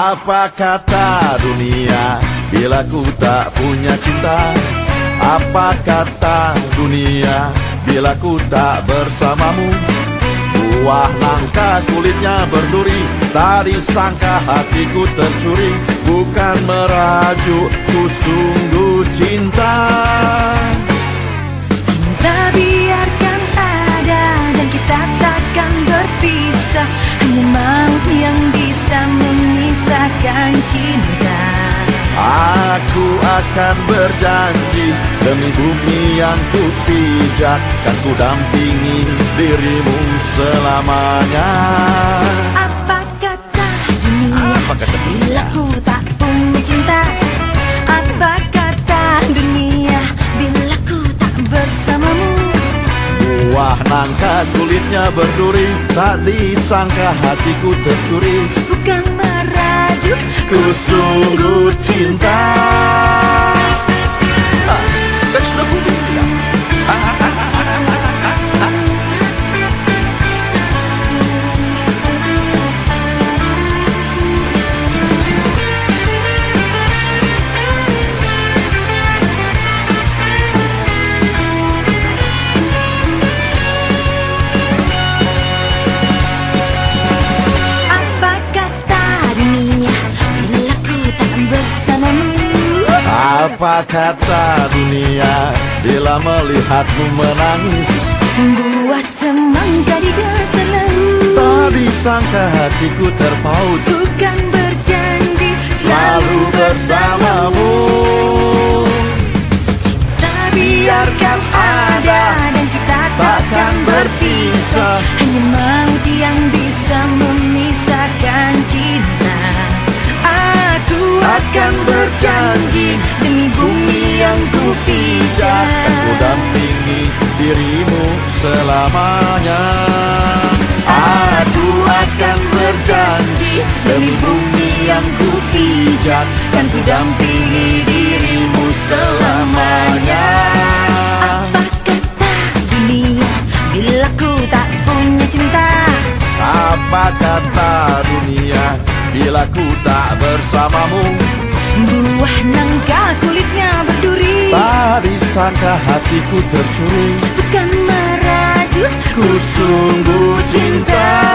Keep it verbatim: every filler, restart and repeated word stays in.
Apa kata dunia bila ku tak punya cinta? Apa kata dunia bila ku tak bersamamu? Buah nangka kulitnya berduri, tak disangka hatiku tercuri. Bukan merajuk, ku sungguh cinta. Cinta biarkan ada dan kita takkan berpisah. Hanya maut yang bisa memisahkan cinta. Aku akan berjanji demi bumi yang ku pijak, kan ku dampingi dirimu selamanya. Apa kata dunia Apa kata bila ku tak punya cinta? Apa kata dunia bila ku tak bersamamu? Buah nangka kulitnya berduri, tak disangka hatiku tercuri. Bukan merajuk, Ku sungguh cinta. Ah, kan sudah ku bilang. Apa kata dunia bila melihatmu menangis? Buah semangka di gelas lalu. Tak disangka hatiku terpaut, Bukan berjanji selalu bersamamu. Tak biarkan ada dan kita takkan berpisah. Hanya maut yang bisa memisahkan cinta. Aku akan berjanji demi bumi yang ku pijak, Kan ku dampingi dirimu selamanya. Aku akan berjanji demi bumi yang ku pijak, kan ku dampingi dirimu selamanya. Apa kata dunia bila ku tak punya cinta? Apa kata dunia bila ku tak bersamamu? Buah nangka kulitnya berduri, Tak disangka hatiku tercuri. bukan merajuk, Ku sungguh cinta.